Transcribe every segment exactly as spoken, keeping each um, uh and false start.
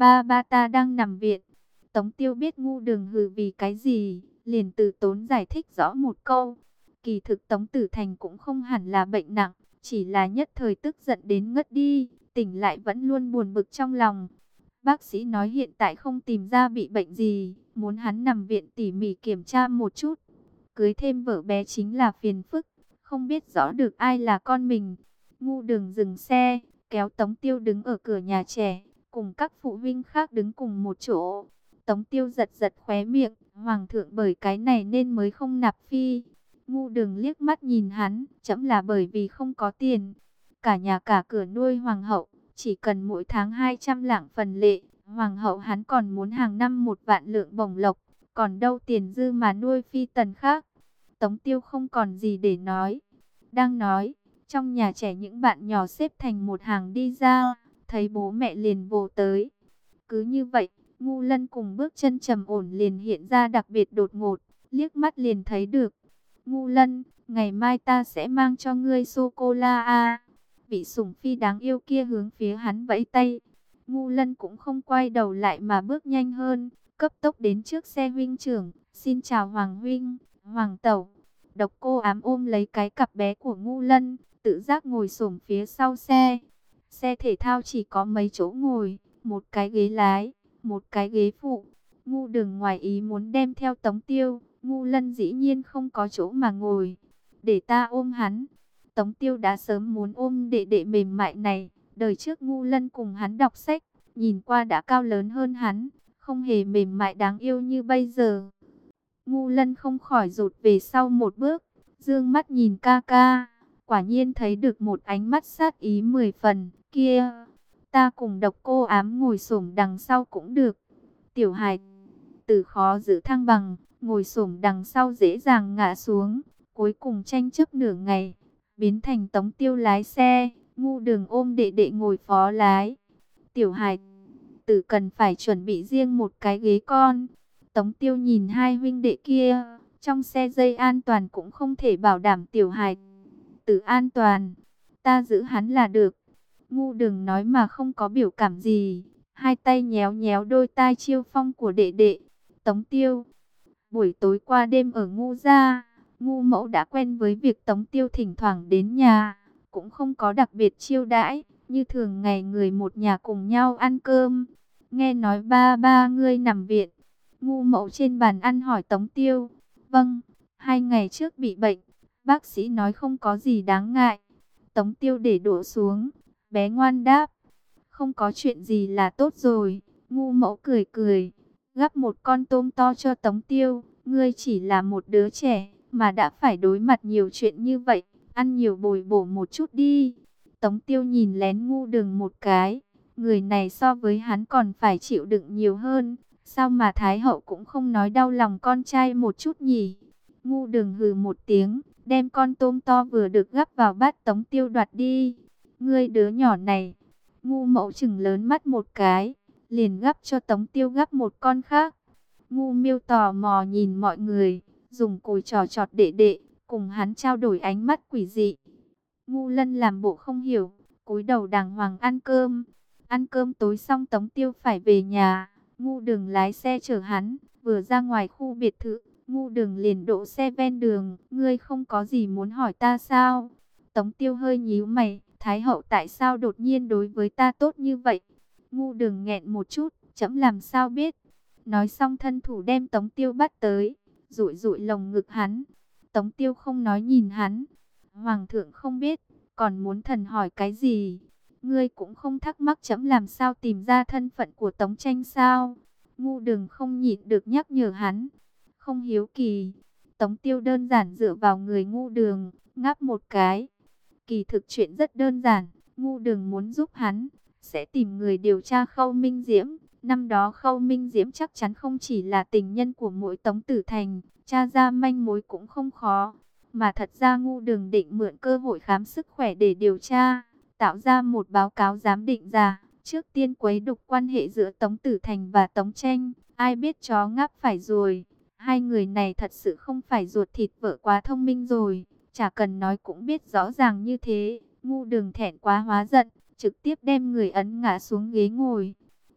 ba ba ta đang nằm viện. Tống Tiêu biết ngu đường hừ vì cái gì, liền từ tốn giải thích rõ một câu. Kỳ thực Tống Tử Thành cũng không hẳn là bệnh nặng, chỉ là nhất thời tức giận đến ngất đi, tỉnh lại vẫn luôn buồn bực trong lòng. Bác sĩ nói hiện tại không tìm ra bị bệnh gì, muốn hắn nằm viện tỉ mỉ kiểm tra một chút. Cưới thêm vợ bé chính là phiền phức, không biết rõ được ai là con mình. Ngu đường dừng xe, kéo Tống Tiêu đứng ở cửa nhà trẻ, cùng các phụ huynh khác đứng cùng một chỗ. Tống Tiêu giật giật khóe miệng, hoàng thượng bởi cái này nên mới không nạp phi. Ngu đường liếc mắt nhìn hắn, chấm là bởi vì không có tiền. Cả nhà cả cửa nuôi hoàng hậu, chỉ cần mỗi tháng hai trăm lạng phần lệ. Hoàng hậu hắn còn muốn hàng năm một vạn lượng bổng lộc, còn đâu tiền dư mà nuôi phi tần khác. Tống Tiêu không còn gì để nói. Đang nói, trong nhà trẻ những bạn nhỏ xếp thành một hàng đi ra, thấy bố mẹ liền vồ tới. Cứ như vậy, Ngu Lân cùng bước chân trầm ổn liền hiện ra đặc biệt đột ngột, liếc mắt liền thấy được. Ngu Lân, ngày mai ta sẽ mang cho ngươi sô-cô-la. Vị sủng phi đáng yêu kia hướng phía hắn vẫy tay. Ngu Lân cũng không quay đầu lại mà bước nhanh hơn, cấp tốc đến trước xe huynh trưởng. Xin chào Hoàng huynh, Hoàng tẩu. Độc Cô Ám ôm lấy cái cặp bé của Ngu Lân, tự giác ngồi xổm phía sau xe. Xe thể thao chỉ có mấy chỗ ngồi, một cái ghế lái, một cái ghế phụ. Ngu Đường ngoài ý muốn đem theo Tống Tiêu, Ngu Lân dĩ nhiên không có chỗ mà ngồi. Để ta ôm hắn. Tống Tiêu đã sớm muốn ôm đệ đệ mềm mại này. Đời trước Ngu Lân cùng hắn đọc sách, nhìn qua đã cao lớn hơn hắn, không hề mềm mại đáng yêu như bây giờ. Ngu Lân không khỏi rụt về sau một bước, dương mắt nhìn ca ca, quả nhiên thấy được một ánh mắt sát ý mười phần. Kia, ta cùng Độc Cô Ám ngồi xổm đằng sau cũng được. Tiểu hài tử khó giữ thăng bằng, ngồi xổm đằng sau dễ dàng ngã xuống. Cuối cùng tranh chấp nửa ngày, biến thành Tống Tiêu lái xe, Ngu Đường ôm đệ đệ ngồi phó lái. Tiểu hài tử cần phải chuẩn bị riêng một cái ghế con. Tống Tiêu nhìn hai huynh đệ kia, trong xe dây an toàn cũng không thể bảo đảm tiểu hài tử an toàn. Ta giữ hắn là được. Ngu Đường nói mà không có biểu cảm gì, hai tay nhéo nhéo đôi tai chiêu phong của đệ đệ. Tống Tiêu, buổi tối qua đêm ở Ngu gia, Ngu mẫu đã quen với việc Tống Tiêu thỉnh thoảng đến nhà, cũng không có đặc biệt chiêu đãi, như thường ngày người một nhà cùng nhau ăn cơm. Nghe nói ba ba ngươi nằm viện. Ngu mẫu trên bàn ăn hỏi Tống Tiêu. Vâng, hai ngày trước bị bệnh, bác sĩ nói không có gì đáng ngại. Tống Tiêu để đũa xuống, bé ngoan đáp. Không có chuyện gì là tốt rồi. Ngu mẫu cười cười, gắp một con tôm to cho Tống Tiêu. Ngươi chỉ là một đứa trẻ, mà đã phải đối mặt nhiều chuyện như vậy, ăn nhiều bồi bổ một chút đi. Tống Tiêu nhìn lén Ngu Đường một cái, người này so với hắn còn phải chịu đựng nhiều hơn. Sao mà Thái hậu cũng không nói đau lòng con trai một chút nhỉ? Ngu Đường hừ một tiếng, đem con tôm to vừa được gắp vào bát Tống Tiêu đoạt đi. Ngươi đứa nhỏ này. Ngu mẫu chừng lớn mắt một cái, liền gắp cho Tống Tiêu gắp một con khác. Ngu Miêu tò mò nhìn mọi người, dùng cùi trò chọt đệ đệ, cùng hắn trao đổi ánh mắt quỷ dị. Ngu Lân làm bộ không hiểu, cúi đầu đàng hoàng ăn cơm. Ăn cơm tối xong Tống Tiêu phải về nhà. Ngu Đường lái xe chở hắn, vừa ra ngoài khu biệt thự, Ngu Đường liền đỗ xe ven đường. Ngươi không có gì muốn hỏi ta sao? Tống Tiêu hơi nhíu mày, Thái hậu tại sao đột nhiên đối với ta tốt như vậy? Ngu Đường nghẹn một chút, chấm làm sao biết? Nói xong thân thủ đem Tống Tiêu bắt tới, dụi dụi lồng ngực hắn. Tống Tiêu không nói nhìn hắn. Hoàng thượng không biết, còn muốn thần hỏi cái gì? Ngươi cũng không thắc mắc chấm làm sao tìm ra thân phận của Tống Tranh sao? Ngu Đường không nhịn được nhắc nhở hắn. Không hiếu kỳ. Tống Tiêu đơn giản dựa vào người Ngu Đường, ngáp một cái. Kỳ thực chuyện rất đơn giản. Ngu Đường muốn giúp hắn, sẽ tìm người điều tra Khâu Minh Diễm. Năm đó Khâu Minh Diễm chắc chắn không chỉ là tình nhân của mỗi Tống Tử Thành, tra ra manh mối cũng không khó. Mà thật ra Ngu Đường định mượn cơ hội khám sức khỏe để điều tra, tạo ra một báo cáo giám định giả, trước tiên quấy đục quan hệ giữa Tống Tử Thành và Tống Tranh. Ai biết chó ngáp phải rồi, hai người này thật sự không phải ruột thịt vợ quá thông minh rồi, chả cần nói cũng biết rõ ràng như thế. Ngu Đường thẹn quá hóa giận, trực tiếp đem người ấn ngã xuống ghế ngồi.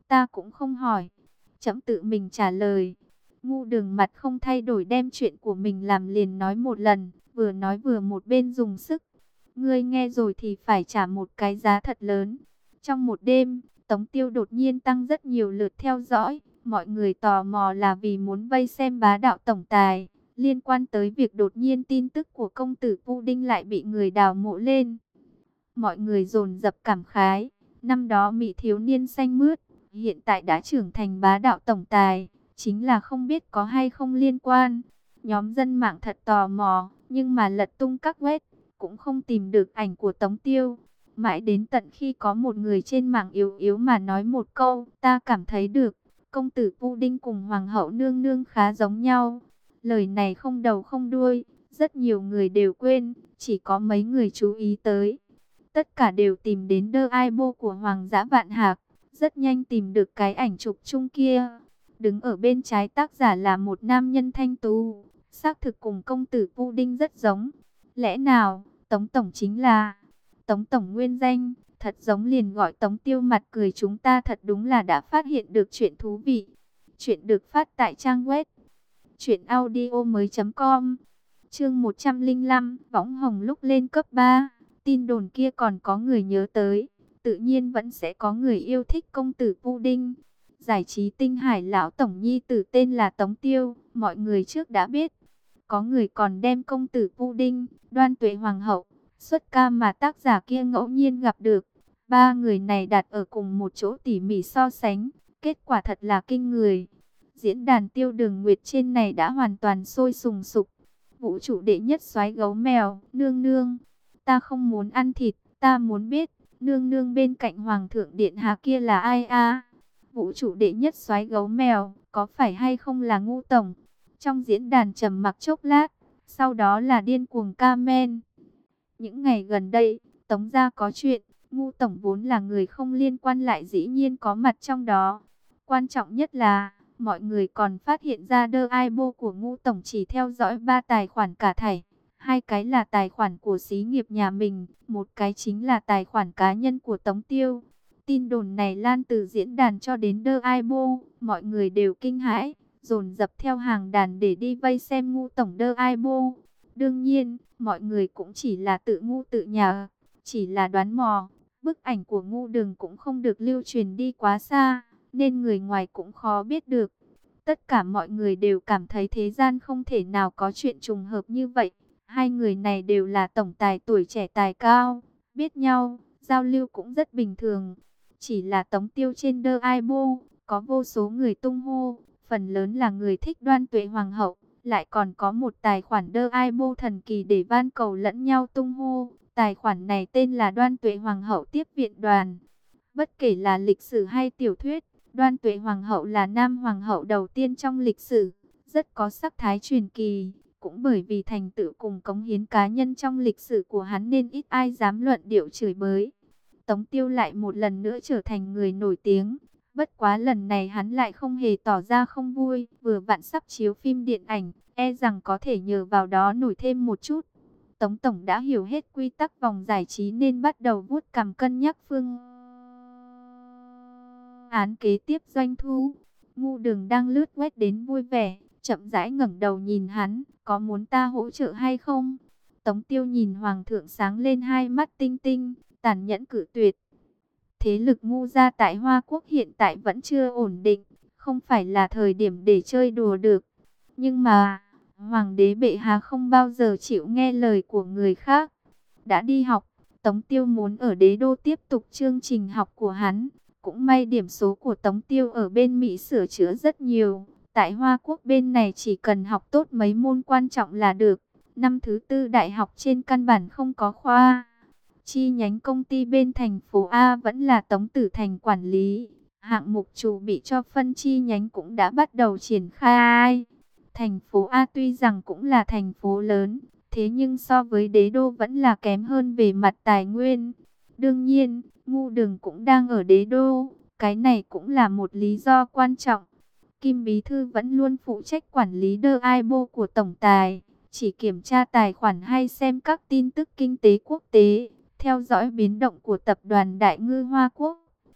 Ta cũng không hỏi. Trẫm tự mình trả lời. Ngu Đường mặt không thay đổi đem chuyện của mình làm liền nói một lần, vừa nói vừa một bên dùng sức. Ngươi nghe rồi thì phải trả một cái giá thật lớn. Trong một đêm, Tống Tiêu đột nhiên tăng rất nhiều lượt theo dõi. Mọi người tò mò là vì muốn vây xem bá đạo tổng tài. Liên quan tới việc đột nhiên tin tức của công tử Pudding lại bị người đào mộ lên. Mọi người dồn dập cảm khái. Năm đó mỹ thiếu niên xanh mướt, hiện tại đã trưởng thành bá đạo tổng tài. Chính là không biết có hay không liên quan. Nhóm dân mạng thật tò mò, nhưng mà lật tung các web, cũng không tìm được ảnh của Tống Tiêu. Mãi đến tận khi có một người trên mạng yếu yếu mà nói một câu, ta cảm thấy được, công tử Pudding cùng hoàng hậu nương nương khá giống nhau. Lời này không đầu không đuôi, rất nhiều người đều quên, chỉ có mấy người chú ý tới. Tất cả đều tìm đến The Aibo của Hoàng dã Vạn Hạc, rất nhanh tìm được cái ảnh chụp chung kia. Đứng ở bên trái tác giả là một nam nhân thanh tú, xác thực cùng công tử Pudding rất giống. Lẽ nào, Tống Tổng chính là... Tống Tổng nguyên danh, thật giống liền gọi Tống Tiêu mặt cười, chúng ta thật đúng là đã phát hiện được chuyện thú vị. Chuyện được phát tại trang web truyệnaudiomoi chấm com. Chương một trăm lẻ lăm, võng hồng lúc lên cấp ba. Tin đồn kia còn có người nhớ tới, tự nhiên vẫn sẽ có người yêu thích công tử Pudding. Giải trí Tinh Hải lão tổng nhi tử tên là Tống Tiêu, mọi người trước đã biết. Có người còn đem công tử Pudding, Đoan Tuệ hoàng hậu, xuất ca mà tác giả kia ngẫu nhiên gặp được. Ba người này đặt ở cùng một chỗ tỉ mỉ so sánh, kết quả thật là kinh người. Diễn đàn Tiêu Đường Nguyệt trên này đã hoàn toàn sôi sùng sục. Vũ trụ đệ nhất soái gấu mèo, nương nương, ta không muốn ăn thịt, ta muốn biết, nương nương bên cạnh hoàng thượng điện hạ kia là ai a? Vũ trụ đệ nhất soái gấu mèo, có phải hay không là Ngu tổng? Trong diễn đàn trầm mặc chốc lát, sau đó là điên cuồng comment. Những ngày gần đây, Tống gia có chuyện, Ngu tổng vốn là người không liên quan lại dĩ nhiên có mặt trong đó. Quan trọng nhất là, mọi người còn phát hiện ra The Aibo của Ngu tổng chỉ theo dõi ba tài khoản cả thảy. Hai cái là tài khoản của xí nghiệp nhà mình, một cái chính là tài khoản cá nhân của Tống Tiêu. Tin đồn này lan từ diễn đàn cho đến The Aibo, mọi người đều kinh hãi, dồn dập theo hàng đàn để đi vây xem Ngu tổng The Aibo. Đương nhiên, mọi người cũng chỉ là tự ngu tự nhả, chỉ là đoán mò. Bức ảnh của Ngu Đường cũng không được lưu truyền đi quá xa, nên người ngoài cũng khó biết được. Tất cả mọi người đều cảm thấy thế gian không thể nào có chuyện trùng hợp như vậy. Hai người này đều là tổng tài tuổi trẻ tài cao, biết nhau, giao lưu cũng rất bình thường. Chỉ là Tống Tiêu trên The Aibo, có vô số người tung hô, phần lớn là người thích Đoan Tuệ hoàng hậu, lại còn có một tài khoản The Aibo thần kỳ để van cầu lẫn nhau tung hô. Tài khoản này tên là Đoan Tuệ hoàng hậu tiếp viện đoàn. Bất kể là lịch sử hay tiểu thuyết, Đoan Tuệ hoàng hậu là nam hoàng hậu đầu tiên trong lịch sử, rất có sắc thái truyền kỳ. Cũng bởi vì thành tựu cùng cống hiến cá nhân trong lịch sử của hắn nên ít ai dám luận điệu chửi bới. Tống Tiêu lại một lần nữa trở thành người nổi tiếng. Bất quá lần này hắn lại không hề tỏ ra không vui. Vừa vặn sắp chiếu phim điện ảnh, e rằng có thể nhờ vào đó nổi thêm một chút. Tống Tổng đã hiểu hết quy tắc vòng giải trí nên bắt đầu vuốt cằm cân nhắc phương án kế tiếp doanh thu. Ngu Đường đang lướt web đến vui vẻ, chậm rãi ngẩng đầu nhìn hắn, có muốn ta hỗ trợ hay không? Tống Tiêu nhìn hoàng thượng sáng lên hai mắt tinh tinh, tàn nhẫn cự tuyệt. Thế lực Ngu gia tại Hoa Quốc hiện tại vẫn chưa ổn định, không phải là thời điểm để chơi đùa được. Nhưng mà, hoàng đế bệ hạ không bao giờ chịu nghe lời của người khác. Đã đi học, Tống Tiêu muốn ở đế đô tiếp tục chương trình học của hắn. Cũng may điểm số của Tống Tiêu ở bên Mỹ sửa chữa rất nhiều. Tại Hoa Quốc bên này chỉ cần học tốt mấy môn quan trọng là được. Năm thứ tư đại học trên căn bản không có khoa. Chi nhánh công ty bên thành phố A vẫn là Tống Tử Thành quản lý. Hạng mục chủ bị cho phân chi nhánh cũng đã bắt đầu triển khai. Thành phố A tuy rằng cũng là thành phố lớn, thế nhưng so với đế đô vẫn là kém hơn về mặt tài nguyên. Đương nhiên, Ngu Đường cũng đang ở đế đô, cái này cũng là một lý do quan trọng. Kim Bí Thư vẫn luôn phụ trách quản lý The Aibo của Tổng Tài, chỉ kiểm tra tài khoản hay xem các tin tức kinh tế quốc tế, theo dõi biến động của tập đoàn Đại Ngư Hoa Quốc.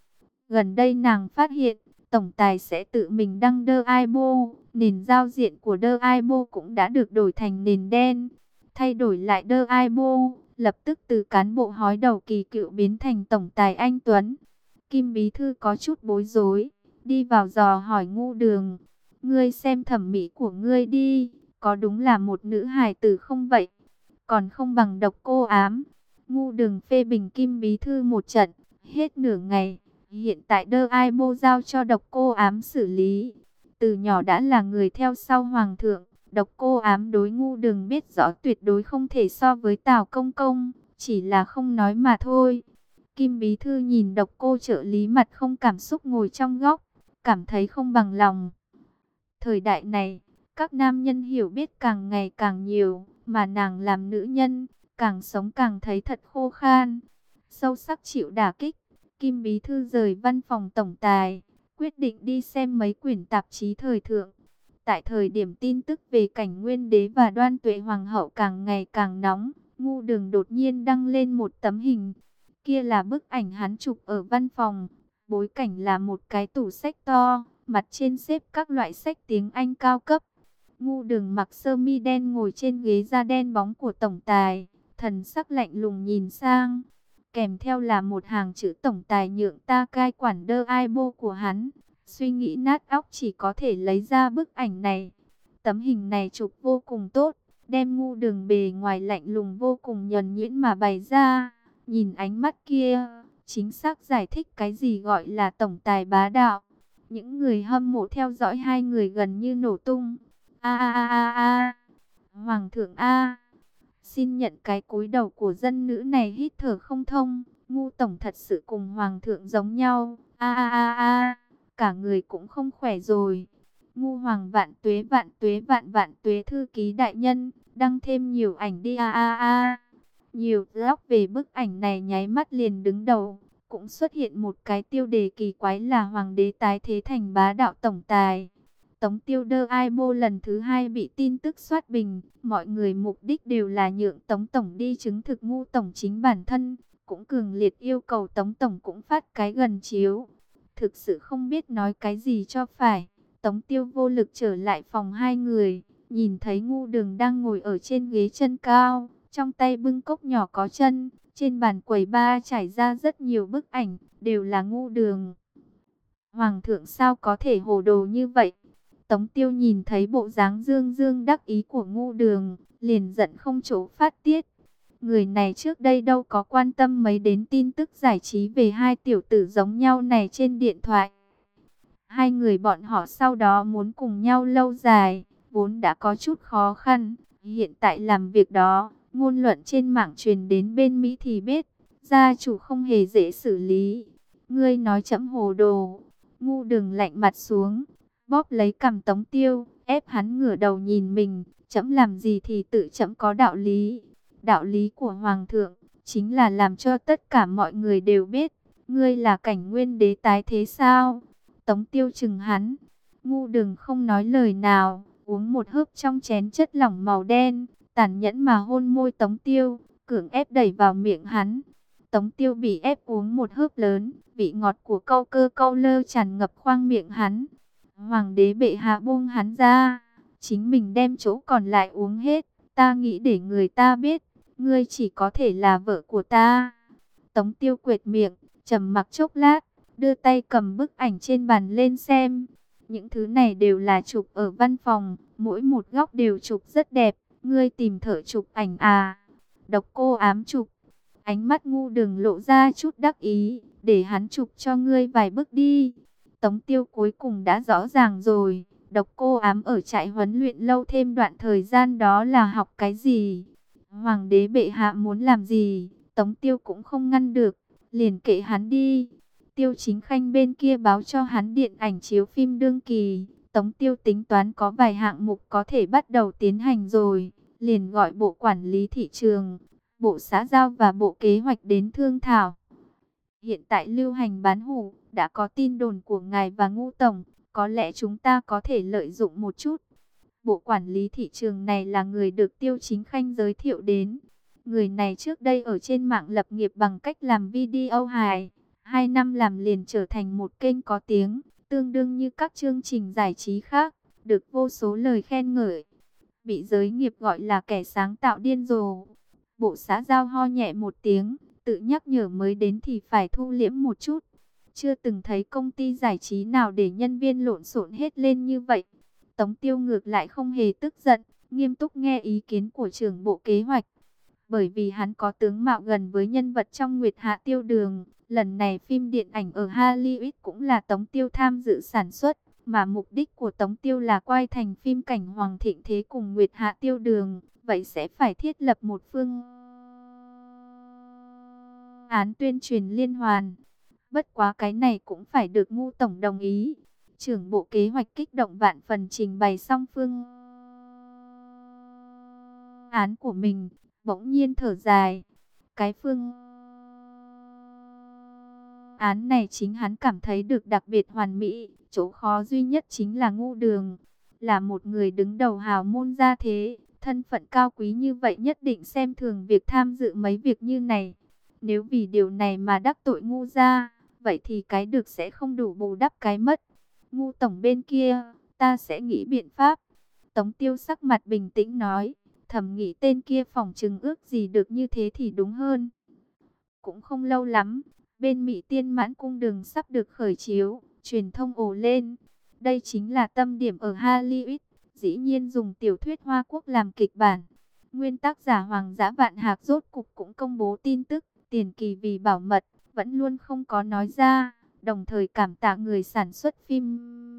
Gần đây nàng phát hiện, tổng tài sẽ tự mình đăng đơ Weibo, nền giao diện của đơ Weibo cũng đã được đổi thành nền đen. Thay đổi lại đơ Weibo, lập tức từ cán bộ hói đầu kỳ cựu biến thành tổng tài anh Tuấn. Kim bí thư có chút bối rối, đi vào dò hỏi Ngu Đường, ngươi xem thẩm mỹ của ngươi đi, có đúng là một nữ hài tử không vậy? Còn không bằng Độc Cô Ám. Ngu Đường phê bình Kim bí thư một trận, hết nửa ngày. Hiện tại đơ Weibo giao cho Độc Cô Ám xử lý. Từ nhỏ đã là người theo sau Hoàng thượng, Độc Cô Ám đối Ngu Đường biết rõ tuyệt đối không thể so với Tào Công Công, chỉ là không nói mà thôi. Kim bí thư nhìn Độc Cô trợ lý mặt không cảm xúc ngồi trong góc, cảm thấy không bằng lòng. Thời đại này, các nam nhân hiểu biết càng ngày càng nhiều, mà nàng làm nữ nhân, càng sống càng thấy thật khô khan. Sâu sắc chịu đả kích, Kim bí thư rời văn phòng tổng tài, quyết định đi xem mấy quyển tạp chí thời thượng. Tại thời điểm tin tức về cảnh Nguyên đế và Đoan Tuệ hoàng hậu càng ngày càng nóng, Ngu Đường đột nhiên đăng lên một tấm hình. Kia là bức ảnh hắn chụp ở văn phòng, bối cảnh là một cái tủ sách to, mặt trên xếp các loại sách tiếng Anh cao cấp. Ngu Đường mặc sơ mi đen ngồi trên ghế da đen bóng của tổng tài, thần sắc lạnh lùng nhìn sang. Kèm theo là một hàng chữ tổng tài nhượng ta cai quản đơ Weibo của hắn. Suy nghĩ nát óc chỉ có thể lấy ra bức ảnh này. Tấm hình này chụp vô cùng tốt, đem Ngu Đường bề ngoài lạnh lùng vô cùng nhuần nhuyễn mà bày ra. Nhìn ánh mắt kia, chính xác giải thích cái gì gọi là tổng tài bá đạo. Những người hâm mộ theo dõi hai người gần như nổ tung. A a a a a. Hoàng thượng a. Xin nhận cái cúi đầu của dân nữ này hít thở không thông. Ngu tổng thật sự cùng hoàng thượng giống nhau. A a a a. Cả người cũng không khỏe rồi. Ngu hoàng vạn tuế vạn tuế vạn vạn tuế thư ký đại nhân. Đăng thêm nhiều ảnh đi a a a. Nhiều blog về bức ảnh này nháy mắt liền đứng đầu. Cũng xuất hiện một cái tiêu đề kỳ quái là hoàng đế tái thế thành bá đạo tổng tài. Tống Tiêu đơ Weibo lần thứ hai bị tin tức soát bình. Mọi người mục đích đều là nhượng Tống Tổng đi chứng thực Ngu Tổng chính bản thân. Cũng cường liệt yêu cầu Tống Tổng cũng phát cái gần chiếu. Thực sự không biết nói cái gì cho phải. Tống Tiêu vô lực trở lại phòng hai người. Nhìn thấy Ngu Đường đang ngồi ở trên ghế chân cao. Trong tay bưng cốc nhỏ có chân. Trên bàn quầy ba trải ra rất nhiều bức ảnh. Đều là Ngu Đường. Hoàng thượng sao có thể hồ đồ như vậy? Tống Tiêu nhìn thấy bộ dáng dương dương đắc ý của Ngu Đường, liền giận không chỗ phát tiết. Người này trước đây đâu có quan tâm mấy đến tin tức giải trí về hai tiểu tử giống nhau này trên điện thoại. Hai người bọn họ sau đó muốn cùng nhau lâu dài, vốn đã có chút khó khăn. Hiện tại làm việc đó, ngôn luận trên mạng truyền đến bên Mỹ thì biết, gia chủ không hề dễ xử lý. Ngươi nói chấm hồ đồ. Ngu Đường lạnh mặt xuống, bóp lấy cằm Tống Tiêu, ép hắn ngửa đầu nhìn mình. Chấm làm gì thì tự chấm có đạo lý. Đạo lý của Hoàng thượng chính là làm cho tất cả mọi người đều biết ngươi là cảnh Nguyên đế tái thế sao? Tống Tiêu chừng hắn. Ngu Đường không nói lời nào, uống một hớp trong chén chất lỏng màu đen, tàn nhẫn mà hôn môi Tống Tiêu, cưỡng ép đẩy vào miệng hắn. Tống Tiêu bị ép uống một hớp lớn, vị ngọt của câu cơ câu lơ tràn ngập khoang miệng hắn. Hoàng đế bệ hạ buông hắn ra, chính mình đem chỗ còn lại uống hết. Ta nghĩ để người ta biết, ngươi chỉ có thể là vợ của ta. Tống Tiêu quệt miệng, trầm mặc chốc lát, đưa tay cầm bức ảnh trên bàn lên xem. Những thứ này đều là chụp ở văn phòng, mỗi một góc đều chụp rất đẹp. Ngươi tìm thợ chụp ảnh à? Độc Cô Ám chụp. Ánh mắt Ngu Đường lộ ra chút đắc ý, để hắn chụp cho ngươi vài bức đi. Tống Tiêu cuối cùng đã rõ ràng rồi, Độc Cô Ám ở trại huấn luyện lâu thêm đoạn thời gian đó là học cái gì? Hoàng đế bệ hạ muốn làm gì, Tống Tiêu cũng không ngăn được, liền kệ hắn đi. Tiêu Chính Khanh bên kia báo cho hắn điện ảnh chiếu phim đương kỳ, Tống Tiêu tính toán có vài hạng mục có thể bắt đầu tiến hành rồi, liền gọi bộ quản lý thị trường, bộ xã giao và bộ kế hoạch đến thương thảo. Hiện tại lưu hành bán hủ, đã có tin đồn của ngài và Ngu Tổng, có lẽ chúng ta có thể lợi dụng một chút. Bộ quản lý thị trường này là người được Tiêu Chính Khanh giới thiệu đến. Người này trước đây ở trên mạng lập nghiệp bằng cách làm video hài, Hai năm làm liền trở thành một kênh có tiếng, tương đương như các chương trình giải trí khác, được vô số lời khen ngợi. Bị giới nghiệp gọi là kẻ sáng tạo điên rồ. Bộ xã giao ho nhẹ một tiếng, tự nhắc nhở mới đến thì phải thu liễm một chút. Chưa từng thấy công ty giải trí nào để nhân viên lộn xộn hết lên như vậy. Tống Tiêu ngược lại không hề tức giận, nghiêm túc nghe ý kiến của trưởng bộ kế hoạch. Bởi vì hắn có tướng mạo gần với nhân vật trong Nguyệt Hạ Tiêu Đường. Lần này phim điện ảnh ở Hollywood cũng là Tống Tiêu tham dự sản xuất. Mà mục đích của Tống Tiêu là quay thành phim cảnh Hoàng Thịnh Thế cùng Nguyệt Hạ Tiêu Đường. Vậy sẽ phải thiết lập một phương án tuyên truyền liên hoàn. Bất quá cái này cũng phải được Ngu Tổng đồng ý. Trưởng bộ kế hoạch kích động vạn phần trình bày xong phương án của mình, bỗng nhiên thở dài. Cái phương án này chính hắn cảm thấy được đặc biệt hoàn mỹ. Chỗ khó duy nhất chính là Ngu Đường. Là một người đứng đầu hào môn gia thế, thân phận cao quý như vậy nhất định xem thường việc tham dự mấy việc như này. Nếu vì điều này mà đắc tội Ngu gia, vậy thì cái được sẽ không đủ bù đắp cái mất. Ngu Tổng bên kia, ta sẽ nghĩ biện pháp. Tống Tiêu sắc mặt bình tĩnh nói, thầm nghĩ tên kia phỏng chừng ước gì được như thế thì đúng hơn. Cũng không lâu lắm, bên Mỹ Tiên Mãn Cung Đường sắp được khởi chiếu, truyền thông ồ lên. Đây chính là tâm điểm ở Hollywood, dĩ nhiên dùng tiểu thuyết Hoa Quốc làm kịch bản. Nguyên tác giả Hoàng Dã Vạn Hạc rốt cục cũng công bố tin tức, tiền kỳ vì bảo mật, vẫn luôn không có nói ra, đồng thời cảm tạ người sản xuất phim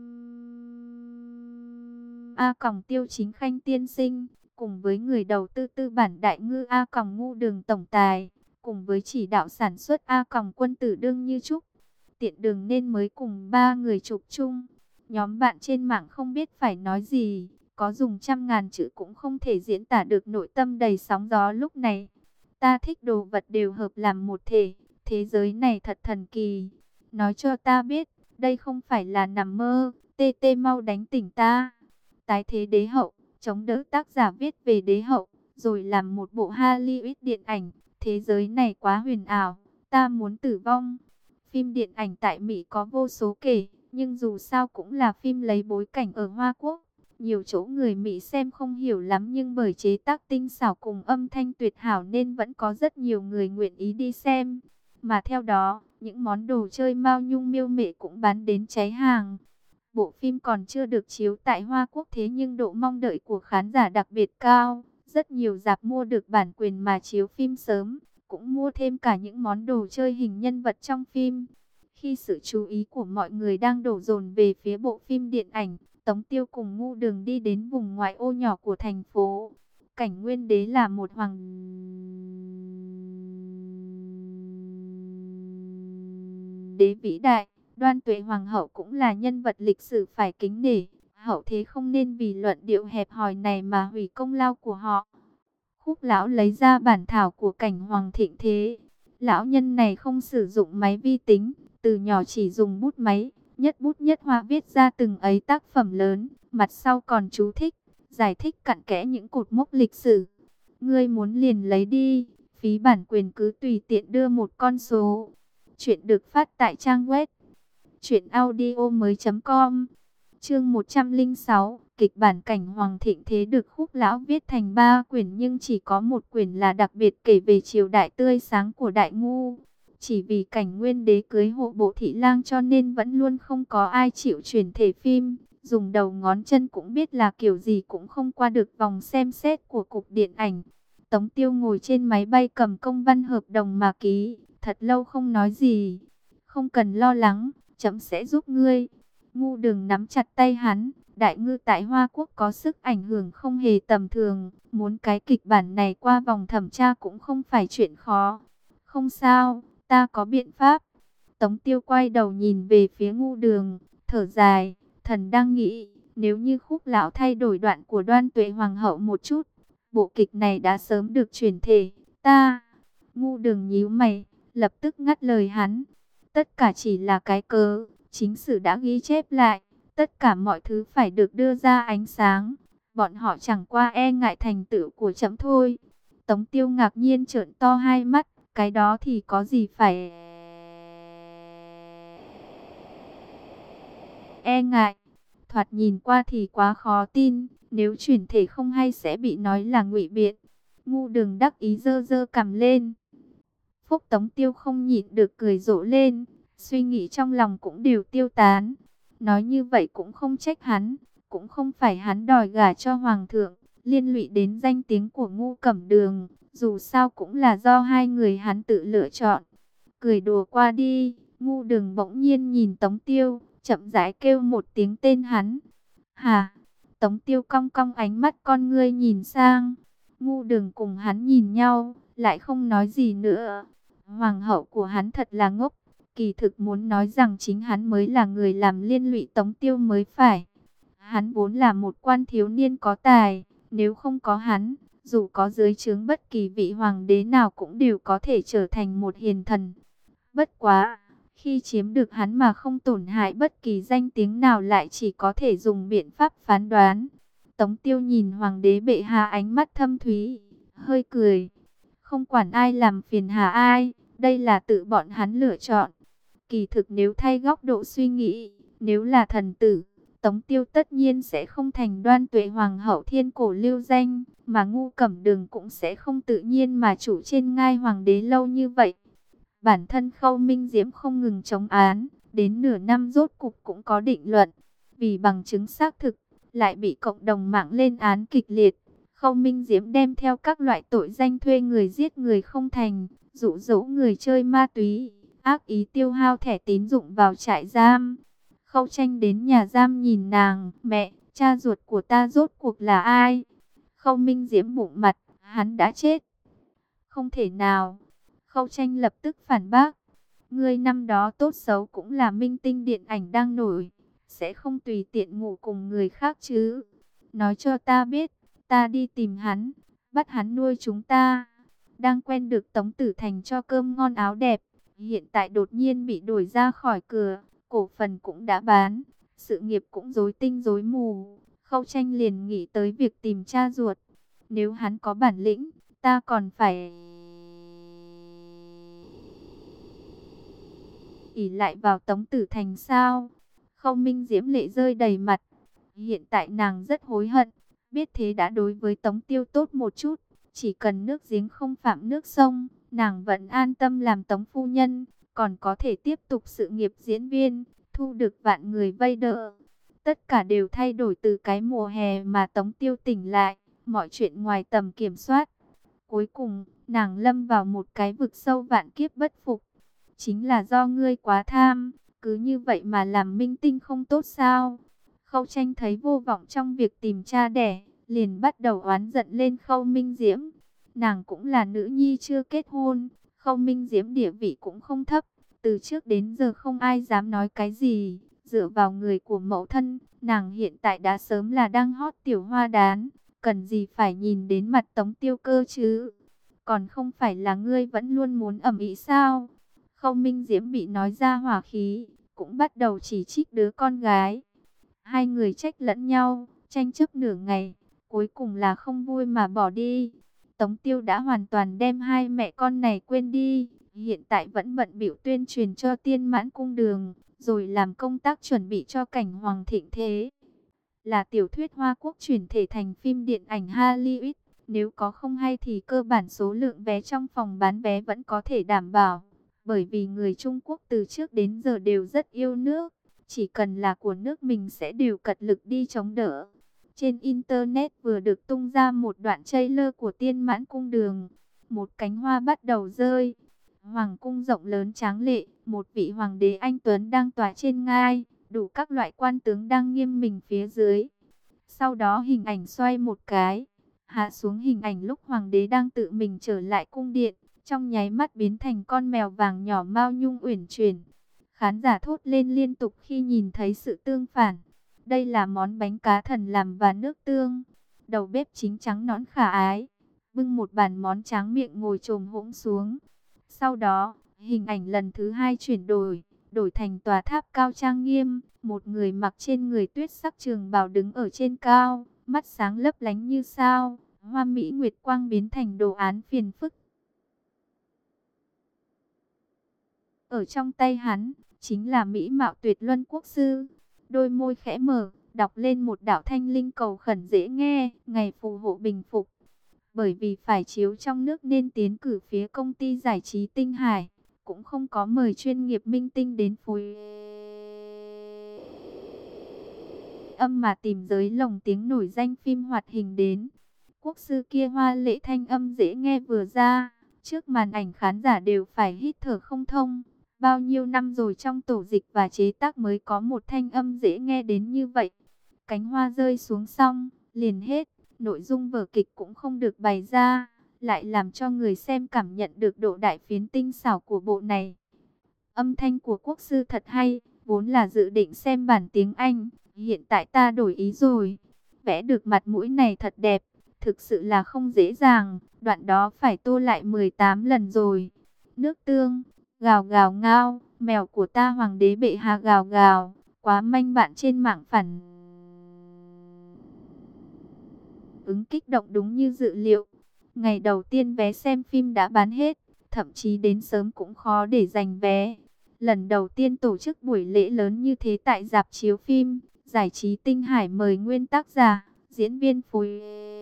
A Còng Tiêu Chính Khanh tiên sinh, cùng với người đầu tư tư bản Đại Ngư A Còng Ngu Đường tổng tài, cùng với chỉ đạo sản xuất A Còng Quân Tử Đương Như Trúc. Tiện đường nên mới cùng ba người chụp chung. Nhóm bạn trên mạng không biết phải nói gì, có dùng trăm ngàn chữ cũng không thể diễn tả được nội tâm đầy sóng gió lúc này. Ta thích đồ vật đều hợp làm một thể, thế giới này thật thần kỳ. Nói cho ta biết, đây không phải là nằm mơ, tê tê mau đánh tỉnh ta. Tái thế đế hậu, chống đỡ tác giả viết về đế hậu, rồi làm một bộ Hollywood điện ảnh. Thế giới này quá huyền ảo, ta muốn tử vong. Phim điện ảnh tại Mỹ có vô số kể, nhưng dù sao cũng là phim lấy bối cảnh ở Hoa Quốc. Nhiều chỗ người Mỹ xem không hiểu lắm, nhưng bởi chế tác tinh xảo cùng âm thanh tuyệt hảo nên vẫn có rất nhiều người nguyện ý đi xem. Mà theo đó, những món đồ chơi Mao Nhung miêu mễ cũng bán đến cháy hàng. Bộ phim còn chưa được chiếu tại Hoa Quốc, thế nhưng độ mong đợi của khán giả đặc biệt cao. Rất nhiều rạp mua được bản quyền mà chiếu phim sớm, cũng mua thêm cả những món đồ chơi hình nhân vật trong phim. Khi sự chú ý của mọi người đang đổ dồn về phía bộ phim điện ảnh, Tống Tiêu cùng Ngu Đường đi đến vùng ngoại ô nhỏ của thành phố. Cảnh Nguyên Đế là một hoàng đế vĩ đại, Đoan Tuệ Hoàng hậu cũng là nhân vật lịch sử phải kính nể. Hậu thế không nên vì luận điệu hẹp hòi này mà hủy công lao của họ. Khúc lão lấy ra bản thảo của cảnh Hoàng Thịnh Thế. Lão nhân này không sử dụng máy vi tính, từ nhỏ chỉ dùng bút máy, nhất bút nhất hoa viết ra từng ấy tác phẩm lớn, mặt sau còn chú thích, giải thích cặn kẽ những cột mốc lịch sử. Ngươi muốn liền lấy đi, phí bản quyền cứ tùy tiện đưa một con số. Chuyện được phát tại trang web truyện audio mới chấm com. Chương một trăm lẻ sáu, kịch bản cảnh Hoàng Thịnh Thế được Khúc lão viết thành ba quyển, nhưng chỉ có một quyển là đặc biệt kể về triều đại tươi sáng của Đại Ngu. Chỉ vì cảnh Nguyên Đế cưới hộ bộ thị lang cho nên vẫn luôn không có ai chịu chuyển thể phim. Dùng đầu ngón chân cũng biết là kiểu gì cũng không qua được vòng xem xét của cục điện ảnh. Tống Tiêu ngồi trên máy bay cầm công văn hợp đồng mà ký, thật lâu không nói gì. Không cần lo lắng, chấm sẽ giúp ngươi. Ngu Đường nắm chặt tay hắn. Đại Ngư tại Hoa Quốc có sức ảnh hưởng không hề tầm thường. Muốn cái kịch bản này qua vòng thẩm tra cũng không phải chuyện khó. Không sao, ta có biện pháp. Tống Tiêu quay đầu nhìn về phía Ngu Đường, thở dài. Thần đang nghĩ, nếu như Khúc lão thay đổi đoạn của Đoan Tuệ Hoàng hậu một chút, bộ kịch này đã sớm được chuyển thể. Ta... Ngu Đường nhíu mày, lập tức ngắt lời hắn. Tất cả chỉ là cái cớ, chính sử đã ghi chép lại. Tất cả mọi thứ phải được đưa ra ánh sáng. Bọn họ chẳng qua e ngại thành tựu của trẫm thôi. Tống Tiêu ngạc nhiên trợn to hai mắt. Cái đó thì có gì phải e ngại. Thoạt nhìn qua thì quá khó tin, nếu chuyển thể không hay sẽ bị nói là ngụy biện. Ngu Đường đắc ý giơ giơ cằm lên. Phúc Tống Tiêu không nhịn được cười rộ lên, suy nghĩ trong lòng cũng đều tiêu tán. Nói như vậy cũng không trách hắn, cũng không phải hắn đòi gả cho hoàng thượng, liên lụy đến danh tiếng của Ngu Cẩm Đường, dù sao cũng là do hai người hắn tự lựa chọn. Cười đùa qua đi, Ngu Đường bỗng nhiên nhìn Tống Tiêu, chậm rãi kêu một tiếng tên hắn. Hà, Tống Tiêu cong cong ánh mắt con ngươi nhìn sang, Ngu Đường cùng hắn nhìn nhau, lại không nói gì nữa. Hoàng hậu của hắn thật là ngốc, kỳ thực muốn nói rằng chính hắn mới là người làm liên lụy Tống Tiêu mới phải. Hắn vốn là một quan thiếu niên có tài, nếu không có hắn, dù có dưới trướng bất kỳ vị hoàng đế nào cũng đều có thể trở thành một hiền thần. Bất quá, khi chiếm được hắn mà không tổn hại bất kỳ danh tiếng nào lại chỉ có thể dùng biện pháp phán đoán. Tống Tiêu nhìn hoàng đế bệ hạ ánh mắt thâm thúy, hơi cười. Không quản ai làm phiền hà ai, đây là tự bọn hắn lựa chọn. Kỳ thực nếu thay góc độ suy nghĩ, nếu là thần tử, Tống Tiêu tất nhiên sẽ không thành Đoan Tuệ hoàng hậu thiên cổ lưu danh, mà Ngu Cẩm Đường cũng sẽ không tự nhiên mà chủ trên ngai hoàng đế lâu như vậy. Bản thân Khâu Minh Diễm không ngừng chống án, đến nửa năm rốt cục cũng có định luận. Vì bằng chứng xác thực, lại bị cộng đồng mạng lên án kịch liệt. Khâu Minh Diễm đem theo các loại tội danh thuê người giết người không thành, dụ dỗ người chơi ma túy, ác ý tiêu hao thẻ tín dụng vào trại giam. Khâu Tranh đến nhà giam nhìn nàng, mẹ, cha ruột của ta rốt cuộc là ai? Khâu Minh Diễm bụng mặt, hắn đã chết. Không thể nào. Khâu Tranh lập tức phản bác. Ngươi năm đó tốt xấu cũng là minh tinh điện ảnh đang nổi, sẽ không tùy tiện ngủ cùng người khác chứ. Nói cho ta biết, ta đi tìm hắn, bắt hắn nuôi chúng ta. Đang quen được Tống Tử Thành cho cơm ngon áo đẹp, hiện tại đột nhiên bị đuổi ra khỏi cửa, cổ phần cũng đã bán, sự nghiệp cũng rối tinh rối mù. Khâu Tranh liền nghĩ tới việc tìm cha ruột. Nếu hắn có bản lĩnh, ta còn phải ỷ lại vào Tống Tử Thành sao? Khâu Minh Diễm lệ rơi đầy mặt. Hiện tại nàng rất hối hận, biết thế đã đối với Tống Tiêu tốt một chút. Chỉ cần nước giếng không phạm nước sông, nàng vẫn an tâm làm Tống phu nhân, còn có thể tiếp tục sự nghiệp diễn viên, thu được vạn người vây đỡ. Tất cả đều thay đổi từ cái mùa hè mà Tống Tiêu tỉnh lại, mọi chuyện ngoài tầm kiểm soát. Cuối cùng, nàng lâm vào một cái vực sâu vạn kiếp bất phục. Chính là do ngươi quá tham, cứ như vậy mà làm minh tinh không tốt sao? Khâu Tranh thấy vô vọng trong việc tìm cha đẻ, liền bắt đầu oán giận lên Khâu Minh Diễm. Nàng cũng là nữ nhi chưa kết hôn, Khâu Minh Diễm địa vị cũng không thấp, từ trước đến giờ không ai dám nói cái gì. Dựa vào người của mẫu thân, nàng hiện tại đã sớm là đang hot tiểu hoa đán, cần gì phải nhìn đến mặt Tống Tiêu cơ chứ? Còn không phải là ngươi vẫn luôn muốn ầm ĩ sao? Khâu Minh Diễm bị nói ra hỏa khí, cũng bắt đầu chỉ trích đứa con gái. Hai người trách lẫn nhau, tranh chấp nửa ngày, cuối cùng là không vui mà bỏ đi. Tống Tiêu đã hoàn toàn đem hai mẹ con này quên đi, hiện tại vẫn bận bịu tuyên truyền cho Tiên Mãn Cung Đường, rồi làm công tác chuẩn bị cho cảnh hoàng thịnh thế. Là tiểu thuyết Hoa Quốc chuyển thể thành phim điện ảnh Hollywood, nếu có không hay thì cơ bản số lượng vé trong phòng bán vé vẫn có thể đảm bảo. Bởi vì người Trung Quốc từ trước đến giờ đều rất yêu nước, chỉ cần là của nước mình sẽ đều cật lực đi chống đỡ. Trên Internet vừa được tung ra một đoạn trailer của Tiên Mãn Cung Đường. Một cánh hoa bắt đầu rơi. Hoàng cung rộng lớn tráng lệ, một vị hoàng đế anh tuấn đang tọa trên ngai, đủ các loại quan tướng đang nghiêm mình phía dưới. Sau đó hình ảnh xoay một cái, hạ xuống hình ảnh lúc hoàng đế đang tự mình trở lại cung điện, trong nháy mắt biến thành con mèo vàng nhỏ Mao Nhung uyển chuyển. Khán giả thốt lên liên tục khi nhìn thấy sự tương phản. Đây là món bánh cá thần làm và nước tương. Đầu bếp chính trắng nõn khả ái, bưng một bàn món tráng miệng ngồi chồm hỗn xuống. Sau đó, hình ảnh lần thứ hai chuyển đổi, đổi thành tòa tháp cao trang nghiêm. Một người mặc trên người tuyết sắc trường bào đứng ở trên cao, mắt sáng lấp lánh như sao. Hoa mỹ nguyệt quang biến thành đồ án phiền phức. Ở trong tay hắn, chính là mỹ mạo tuyệt luân quốc sư. đôi môi khẽ mở, đọc lên một đạo thanh linh cầu khẩn dễ nghe, ngày phù hộ bình phục. Bởi vì phải chiếu trong nước nên tiến cử phía công ty giải trí Tinh Hải, cũng không có mời chuyên nghiệp minh tinh đến phối âm mà tìm giới lồng tiếng nổi danh phim hoạt hình đến. Quốc sư kia hoa lễ thanh âm dễ nghe vừa ra, trước màn ảnh khán giả đều phải hít thở không thông. Bao nhiêu năm rồi trong tổ dịch và chế tác mới có một thanh âm dễ nghe đến như vậy. Cánh hoa rơi xuống xong, liền hết, nội dung vở kịch cũng không được bày ra, lại làm cho người xem cảm nhận được độ đại phiến tinh xảo của bộ này. Âm thanh của quốc sư thật hay, vốn là dự định xem bản tiếng Anh, hiện tại ta đổi ý rồi. Vẽ được mặt mũi này thật đẹp, thực sự là không dễ dàng, đoạn đó phải tô lại mười tám lần rồi. Nước tương, gào gào ngao, mèo của ta hoàng đế bệ hạ gào gào, quá manh bạn trên mạng phản ứng kích động đúng như dự liệu. Ngày đầu tiên vé xem phim đã bán hết, thậm chí đến sớm cũng khó để giành vé. Lần đầu tiên tổ chức buổi lễ lớn như thế tại rạp chiếu phim, giải trí Tinh Hải mời nguyên tác giả, diễn viên phối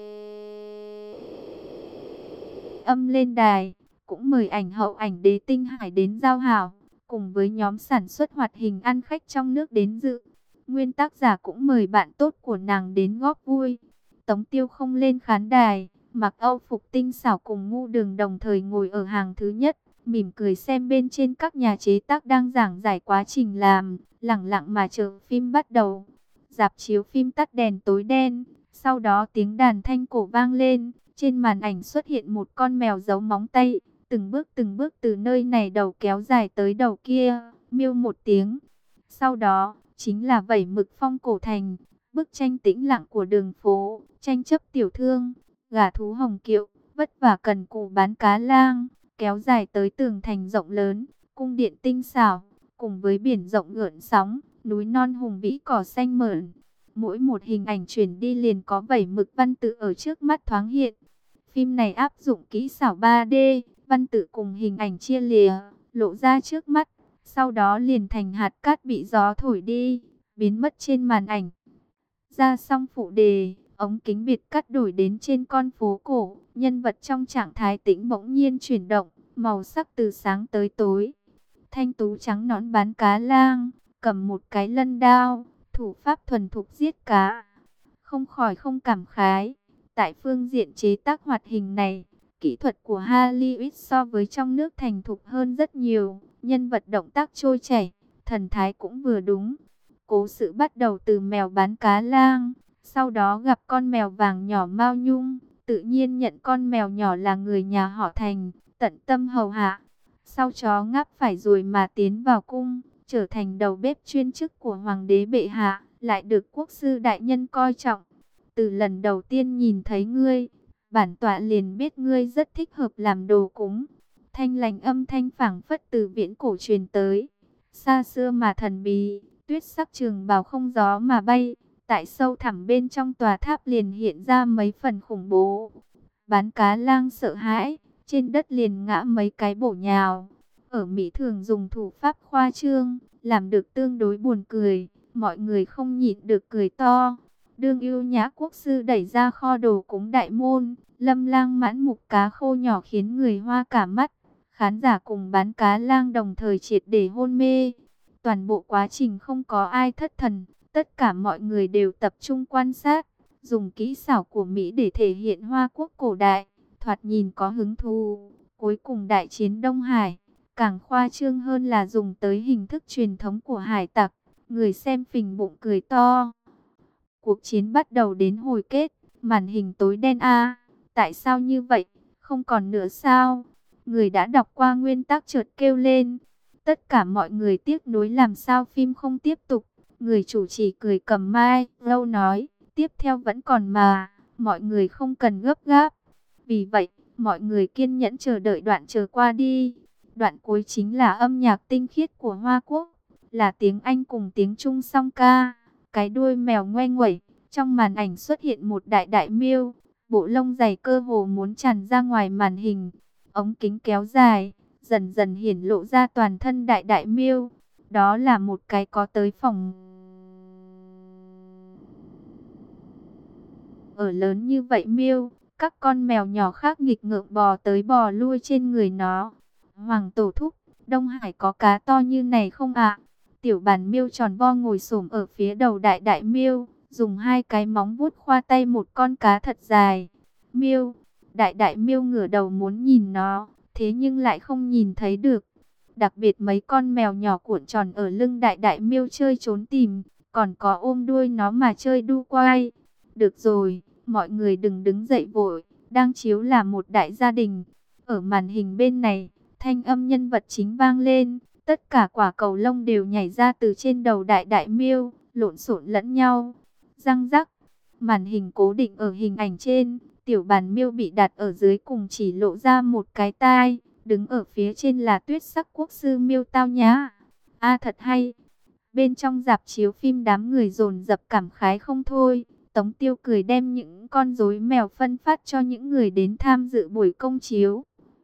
âm lên đài, cũng mời ảnh hậu ảnh đế Tinh Hải đến giao hảo, cùng với nhóm sản xuất hoạt hình ăn khách trong nước đến dự. Nguyên tác giả cũng mời bạn tốt của nàng đến góp vui. Tống Tiêu không lên khán đài, mặc âu phục tinh xảo cùng Ngu Đường đồng thời ngồi ở hàng thứ nhất, mỉm cười xem bên trên các nhà chế tác đang giảng giải quá trình làm, lặng lặng mà chờ phim bắt đầu. Rạp chiếu phim tắt đèn tối đen, sau đó tiếng đàn thanh cổ vang lên, trên màn ảnh xuất hiện một con mèo giấu móng tay, từng bước từng bước từ nơi này đầu kéo dài tới đầu kia, miêu một tiếng. Sau đó, chính là vẩy mực phong cổ thành, bức tranh tĩnh lặng của đường phố, tranh chấp tiểu thương, gà thú hồng kiệu, vất vả cần cù bán cá lang, kéo dài tới tường thành rộng lớn, cung điện tinh xảo, cùng với biển rộng gợn sóng, núi non hùng vĩ cỏ xanh mởn. Mỗi một hình ảnh chuyển đi liền có vẩy mực văn tự ở trước mắt thoáng hiện. Phim này áp dụng kỹ xảo ba D, văn tự cùng hình ảnh chia lìa, lộ ra trước mắt, sau đó liền thành hạt cát bị gió thổi đi, biến mất trên màn ảnh. Ra xong phụ đề, ống kính biệt cắt đổi đến trên con phố cổ, nhân vật trong trạng thái tĩnh bỗng nhiên chuyển động, màu sắc từ sáng tới tối. Thanh tú trắng nõn bán cá lang, cầm một cái lân đao, thủ pháp thuần thục giết cá. Không khỏi không cảm khái, tại phương diện chế tác hoạt hình này, kỹ thuật của Hollywood so với trong nước thành thục hơn rất nhiều, nhân vật động tác trôi chảy, thần thái cũng vừa đúng. Cố sự bắt đầu từ mèo bán cá lang, sau đó gặp con mèo vàng nhỏ Mao Nhung, tự nhiên nhận con mèo nhỏ là người nhà họ Thành, tận tâm hầu hạ. Sau chó ngáp phải rồi mà tiến vào cung, trở thành đầu bếp chuyên chức của hoàng đế bệ hạ, lại được quốc sư đại nhân coi trọng. Từ lần đầu tiên nhìn thấy ngươi, bản tọa liền biết ngươi rất thích hợp làm đồ cúng. Thanh lành âm thanh phảng phất từ viễn cổ truyền tới, xa xưa mà thần bí, tuyết sắc trường bào không gió mà bay. Tại sâu thẳm bên trong tòa tháp liền hiện ra mấy phần khủng bố. Bán cá lang sợ hãi, trên đất liền ngã mấy cái bổ nhào. Ở Mỹ thường dùng thủ pháp khoa trương, làm được tương đối buồn cười, mọi người không nhịn được cười to. Đương yêu nhã quốc sư đẩy ra kho đồ cúng đại môn, lâm lang mãn mục cá khô nhỏ khiến người hoa cả mắt. Khán giả cùng bán cá lang đồng thời triệt để hôn mê. Toàn bộ quá trình không có ai thất thần, tất cả mọi người đều tập trung quan sát, dùng kỹ xảo của Mỹ để thể hiện Hoa Quốc cổ đại, thoạt nhìn có hứng thú. Cuối cùng đại chiến Đông Hải, càng khoa trương hơn là dùng tới hình thức truyền thống của hải tặc, người xem phình bụng cười to. Cuộc chiến bắt đầu đến hồi kết, màn hình tối đen a, tại sao như vậy, không còn nữa sao? Người đã đọc qua nguyên tác chợt kêu lên. Tất cả mọi người tiếc nuối làm sao phim không tiếp tục. Người chủ trì cười cầm mai, lâu nói, tiếp theo vẫn còn mà, mọi người không cần gấp gáp. Vì vậy, mọi người kiên nhẫn chờ đợi đoạn chờ qua đi. Đoạn cuối chính là âm nhạc tinh khiết của Hoa Quốc, là tiếng Anh cùng tiếng Trung song ca. Cái đuôi mèo ngoe nguẩy, trong màn ảnh xuất hiện một đại đại miêu, bộ lông dày cơ hồ muốn tràn ra ngoài màn hình. Ống kính kéo dài, dần dần hiển lộ ra toàn thân đại đại miêu. Đó là một cái có tới phòng ở lớn như vậy miêu, các con mèo nhỏ khác nghịch ngợm bò tới bò lui trên người nó. Hoàng tổ thúc, Đông Hải có cá to như này không ạ? Tiểu bản miêu tròn vo ngồi xổm ở phía đầu đại đại miêu, dùng hai cái móng vuốt khoa tay một con cá thật dài. Miêu, đại đại miêu ngửa đầu muốn nhìn nó, thế nhưng lại không nhìn thấy được. Đặc biệt mấy con mèo nhỏ cuộn tròn ở lưng đại đại miêu chơi trốn tìm, còn có ôm đuôi nó mà chơi đu quay. Được rồi, mọi người đừng đứng dậy vội, đang chiếu là một đại gia đình. Ở màn hình bên này, thanh âm nhân vật chính vang lên, tất cả quả cầu lông đều nhảy ra từ trên đầu đại đại miêu, lộn xộn lẫn nhau. Răng rắc, màn hình cố định ở hình ảnh trên, tiểu bản miêu bị đặt ở dưới cùng chỉ lộ ra một cái tai, đứng ở phía trên là tuyết sắc quốc sư miêu tao nhã. A thật hay. Bên trong rạp chiếu phim đám người dồn dập cảm khái không thôi. Tống Tiêu cười đem những con rối mèo phân phát cho những người đến tham dự buổi công chiếu.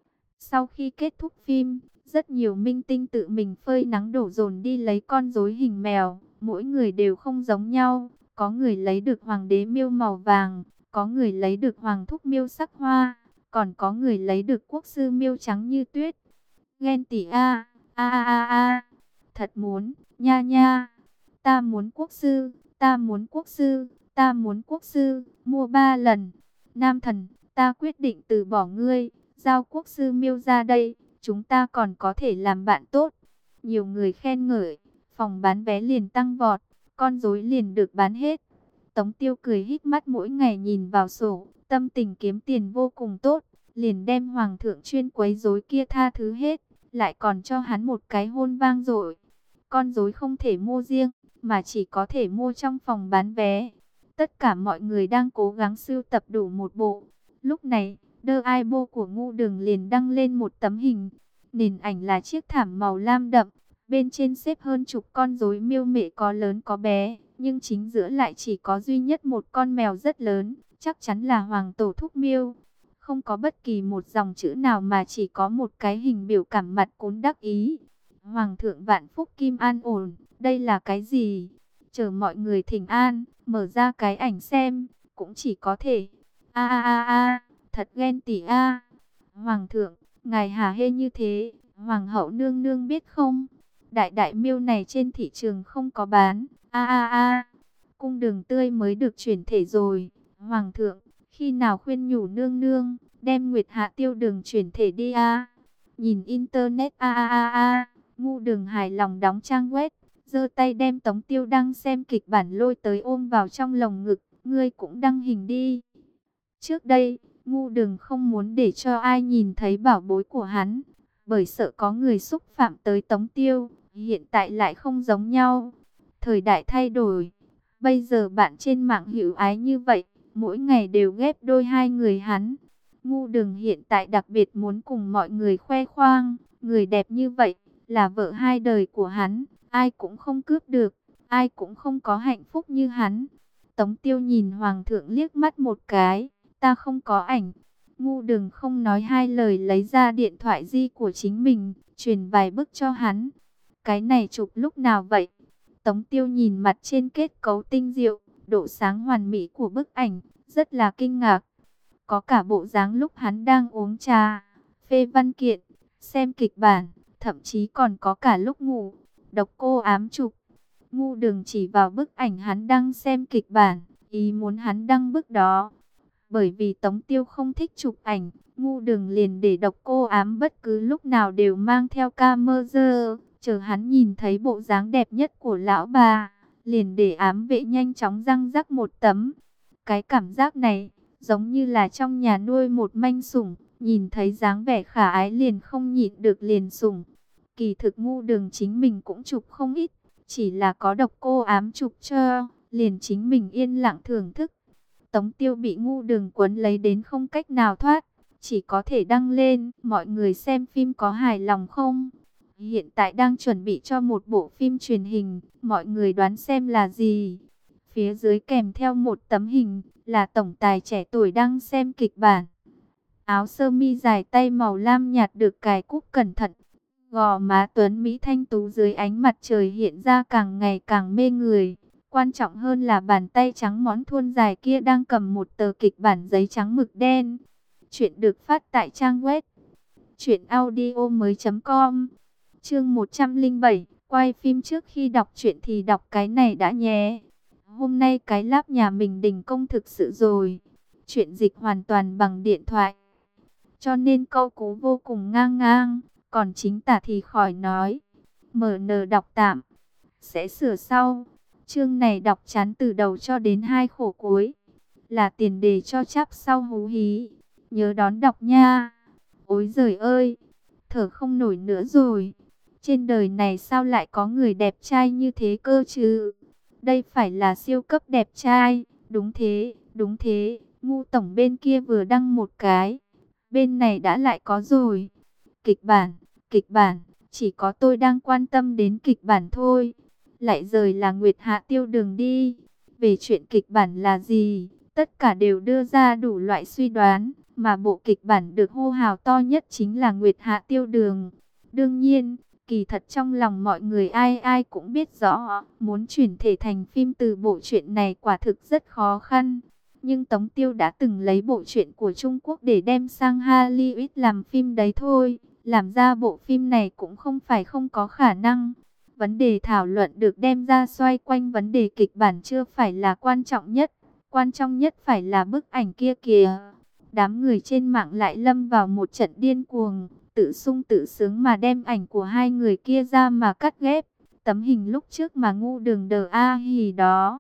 Sau khi kết thúc phim, rất nhiều minh tinh tự mình phơi nắng đổ dồn đi lấy con rối hình mèo. Mỗi người đều không giống nhau. Có người lấy được hoàng đế miêu màu vàng, có người lấy được hoàng thúc miêu sắc hoa, còn có người lấy được quốc sư miêu trắng như tuyết. Ghen tỉ a, a a a a, thật muốn, nha nha. Ta muốn quốc sư, ta muốn quốc sư, ta muốn quốc sư, mua ba lần. Nam thần, ta quyết định từ bỏ ngươi, giao quốc sư miêu ra đây, chúng ta còn có thể làm bạn tốt. Nhiều người khen ngợi, phòng bán vé liền tăng vọt, con rối liền được bán hết. Tống Tiêu cười híp mắt mỗi ngày nhìn vào sổ, tâm tình kiếm tiền vô cùng tốt, liền đem hoàng thượng chuyên quấy rối kia tha thứ hết, lại còn cho hắn một cái hôn vang dội. Con rối không thể mua riêng, mà chỉ có thể mua trong phòng bán vé. Tất cả mọi người đang cố gắng sưu tập đủ một bộ. Lúc này, The Aibo của Ngu Đường liền đăng lên một tấm hình. Nền ảnh là chiếc thảm màu lam đậm, bên trên xếp hơn chục con rối miêu mẹ có lớn có bé, nhưng chính giữa lại chỉ có duy nhất một con mèo rất lớn, chắc chắn là hoàng tổ thúc miêu. Không có bất kỳ một dòng chữ nào mà chỉ có một cái hình biểu cảm mặt cún đắc ý. Hoàng thượng vạn phúc kim an ổn, đây là cái gì? Chờ mọi người thỉnh an, mở ra cái ảnh xem, cũng chỉ có thể. A a a a, thật ghen tỉ a. Hoàng thượng, ngài hả hê như thế, hoàng hậu nương nương biết không? Đại đại miêu này trên thị trường không có bán. A a a, cung đường tươi mới được chuyển thể rồi. Hoàng thượng, khi nào khuyên nhủ nương nương, đem Nguyệt Hạ Tiêu Đường chuyển thể đi a. Nhìn internet a a a a, Ngu Đường hài lòng đóng trang web, giơ tay đem Tống Tiêu đang xem kịch bản lôi tới ôm vào trong lồng ngực, ngươi cũng đăng hình đi. Trước đây, Ngu Đường không muốn để cho ai nhìn thấy bảo bối của hắn, bởi sợ có người xúc phạm tới Tống Tiêu, hiện tại lại không giống nhau. Thời đại thay đổi, bây giờ bạn trên mạng hữu ái như vậy, mỗi ngày đều ghép đôi hai người hắn. Ngu Đường hiện tại đặc biệt muốn cùng mọi người khoe khoang, người đẹp như vậy, là vợ hai đời của hắn, ai cũng không cướp được, ai cũng không có hạnh phúc như hắn. Tống Tiêu nhìn Hoàng thượng liếc mắt một cái, ta không có ảnh. Ngu Đường không nói hai lời lấy ra điện thoại di của chính mình, truyền vài bức cho hắn. Cái này chụp lúc nào vậy? Tống Tiêu nhìn mặt trên kết cấu tinh diệu, độ sáng hoàn mỹ của bức ảnh, rất là kinh ngạc. Có cả bộ dáng lúc hắn đang uống trà, phê văn kiện, xem kịch bản, thậm chí còn có cả lúc ngủ. Độc Cô ám chụp. Ngu Đường chỉ vào bức ảnh hắn đang xem kịch bản, ý muốn hắn đăng bức đó. Bởi vì Tống Tiêu không thích chụp ảnh, Ngu Đường liền để Độc Cô ám bất cứ lúc nào đều mang theo camera, chờ hắn nhìn thấy bộ dáng đẹp nhất của lão bà, liền để ám vệ nhanh chóng răng rắc một tấm. Cái cảm giác này, giống như là trong nhà nuôi một manh sủng, nhìn thấy dáng vẻ khả ái liền không nhịn được liền sủng. Kỳ thực Ngu Đường chính mình cũng chụp không ít, chỉ là có Độc Cô ám chụp cho, liền chính mình yên lặng thưởng thức. Tống Tiêu bị Ngu Đường quấn lấy đến không cách nào thoát, chỉ có thể đăng lên, mọi người xem phim có hài lòng không? Hiện tại đang chuẩn bị cho một bộ phim truyền hình, mọi người đoán xem là gì? Phía dưới kèm theo một tấm hình, là tổng tài trẻ tuổi đang xem kịch bản. Áo sơ mi dài tay màu lam nhạt được cài cúc cẩn thận. Gò má tuấn mỹ thanh tú dưới ánh mặt trời hiện ra càng ngày càng mê người. quan trọng hơn là bàn tay trắng món thuôn dài kia đang cầm một tờ kịch bản giấy trắng mực đen. Chuyện được phát tại trang web truyện audio mới chấm com. Chương một trăm lẻ bảy, quay phim trước khi đọc truyện thì đọc cái này đã nhé. Hôm nay cái lab nhà mình đình công thực sự rồi. Chuyện dịch hoàn toàn bằng điện thoại, cho nên câu cú vô cùng ngang ngang, còn chính tả thì khỏi nói. em en đọc tạm, sẽ sửa sau. Chương này đọc chán từ đầu cho đến hai khổ cuối, là tiền đề cho chap sau hú hí. Nhớ đón đọc nha. Ôi giời ơi, thở không nổi nữa rồi. Trên đời này sao lại có người đẹp trai như thế cơ chứ? Đây phải là siêu cấp đẹp trai. Đúng thế, đúng thế. Ngu tổng bên kia vừa đăng một cái, bên này đã lại có rồi. Kịch bản, kịch bản, chỉ có tôi đang quan tâm đến kịch bản thôi. Lại rời là Nguyệt Hạ Tiêu Đường đi. Về chuyện kịch bản là gì, tất cả đều đưa ra đủ loại suy đoán, mà bộ kịch bản được hô hào to nhất chính là Nguyệt Hạ Tiêu Đường. Đương nhiên, kỳ thật trong lòng mọi người ai ai cũng biết rõ, muốn chuyển thể thành phim từ bộ truyện này quả thực rất khó khăn. Nhưng Tống Tiêu đã từng lấy bộ truyện của Trung Quốc để đem sang Hollywood làm phim đấy thôi. Làm ra bộ phim này cũng không phải không có khả năng. Vấn đề thảo luận được đem ra xoay quanh vấn đề kịch bản chưa phải là quan trọng nhất. Quan trọng nhất phải là bức ảnh kia kìa. Đám người trên mạng lại lâm vào một trận điên cuồng, tự sung tự sướng mà đem ảnh của hai người kia ra mà cắt ghép. Tấm hình lúc trước mà ngu đường đờ a hì đó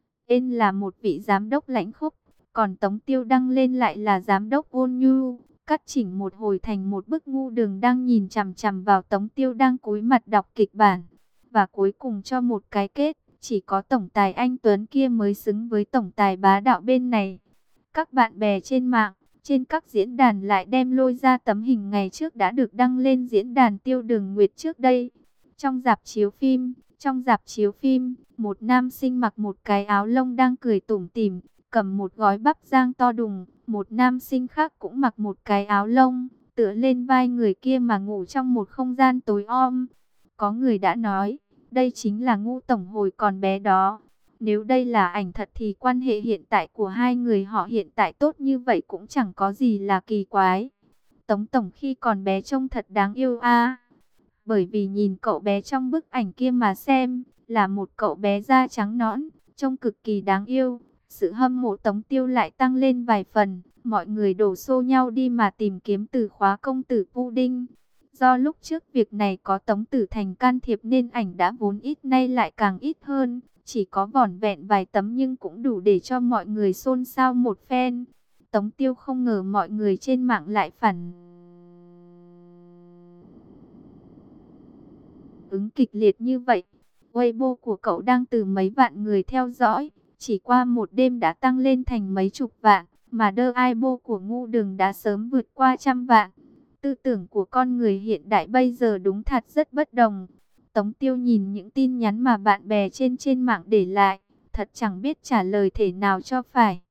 Ên là một vị giám đốc lãnh khốc, còn Tống Tiêu đăng lên lại là giám đốc ôn nhu, cắt chỉnh một hồi thành một bức ngu đường đang nhìn chằm chằm vào Tống Tiêu đang cúi mặt đọc kịch bản. Và cuối cùng cho một cái kết, chỉ có tổng tài anh Tuấn kia mới xứng với tổng tài bá đạo bên này. Các bạn bè trên mạng, trên các diễn đàn lại đem lôi ra tấm hình ngày trước đã được đăng lên diễn đàn Tiêu Đường Nguyệt trước đây. Trong rạp chiếu phim, trong rạp chiếu phim, một nam sinh mặc một cái áo lông đang cười tủm tỉm, cầm một gói bắp rang to đùng. Một nam sinh khác cũng mặc một cái áo lông, tựa lên vai người kia mà ngủ trong một không gian tối om. Có người đã nói, đây chính là Ngu tổng hồi còn bé đó. Nếu đây là ảnh thật thì quan hệ hiện tại của hai người họ hiện tại tốt như vậy cũng chẳng có gì là kỳ quái. Tống tổng khi còn bé trông thật đáng yêu a. Bởi vì nhìn cậu bé trong bức ảnh kia mà xem, là một cậu bé da trắng nõn, trông cực kỳ đáng yêu. Sự hâm mộ Tống Tiêu lại tăng lên vài phần, mọi người đổ xô nhau đi mà tìm kiếm từ khóa công tử Pudding. Do lúc trước việc này có Tống Tử Thành can thiệp nên ảnh đã vốn ít nay lại càng ít hơn, chỉ có vỏn vẹn vài tấm nhưng cũng đủ để cho mọi người xôn xao một phen. Tống Tiêu không ngờ mọi người trên mạng lại phản ứng kịch liệt như vậy. Weibo của cậu đang từ mấy vạn người theo dõi, chỉ qua một đêm đã tăng lên thành mấy chục vạn, mà The Weibo của Ngu Đường đã sớm vượt qua trăm vạn. Tư tưởng của con người hiện đại bây giờ đúng thật rất bất đồng. Tống Tiêu nhìn những tin nhắn mà bạn bè trên trên mạng để lại, thật chẳng biết trả lời thế nào cho phải.